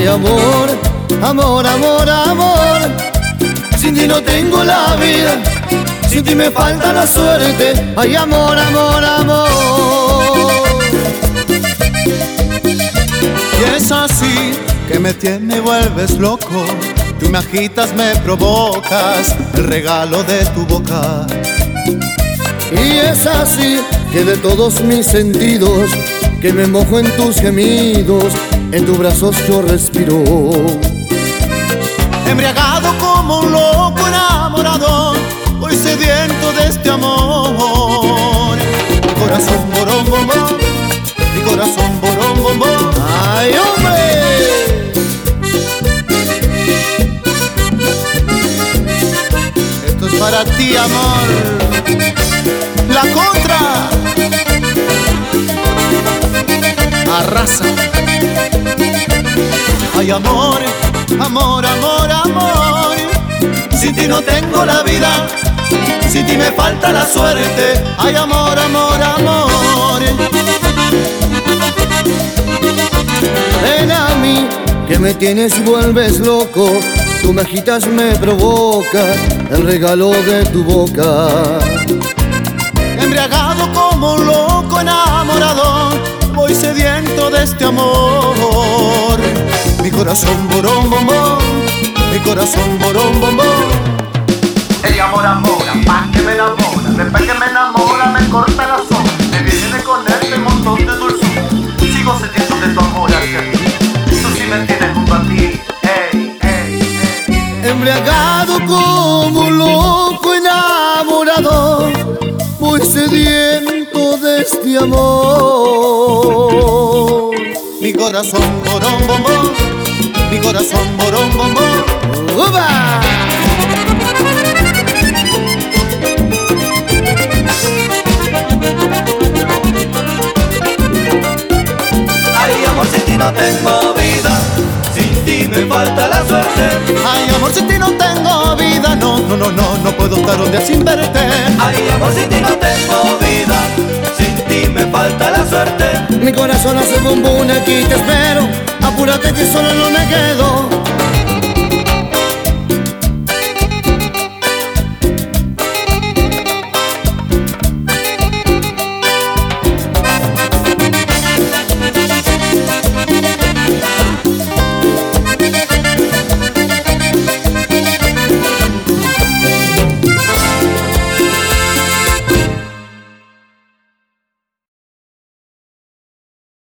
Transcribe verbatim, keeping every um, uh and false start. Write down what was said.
Ay, amor, amor, amor, amor, sin ti no tengo la vida, sin ti me falta la suerte. Ay, amor, amor, amor. Y es así que me tienes, vuelves loco. Tú me agitas, me provocas, el regalo de tu boca. Y es así que de todos mis sentidos, que me mojo en tus gemidos, en tus brazos yo respiro. Embriagado como un loco enamorado, voy sediento de este amor. Mi corazón borón, bombón, mi corazón borón, bombón. ¡Ay, hombre! Esto es para ti, amor. La contra arrasa. Ay, amor, amor, amor, amor, sin ti no tengo la vida, sin ti me falta la suerte. Ay, amor, amor, amor. Ven a mí, que me tienes y vuelves loco. Tú me agitas, me provocas, el regalo de tu boca. Embriagado como un loco enamorado, voy sediento de este amor. Mi corazón borón, bombón, mi corazón borón, bombón. El amor, amor, pa' que me enamora. Después que me enamora me corta la sombra. Me viene con este montón de dulzura. Sigo sintiendo de tu amor hacia mí. Tú sí me tienes junto a ti. Ey, ey, ey. Embriagado como un loco enamorado, voy sediento de este amor. Mi corazón borón, bombón, mi corazón borón, bombón. ¡Uba! Ay, amor, sin ti no tengo vida, sin ti me falta la suerte. Ay, amor, sin ti no tengo vida, no, no, no, no, no puedo estar un día sin verte. Ay, amor, sin ti no tengo vida, sin ti me falta la suerte. Mi corazón hace bombón, aquí te espero. Apúrate que solo no me quedo.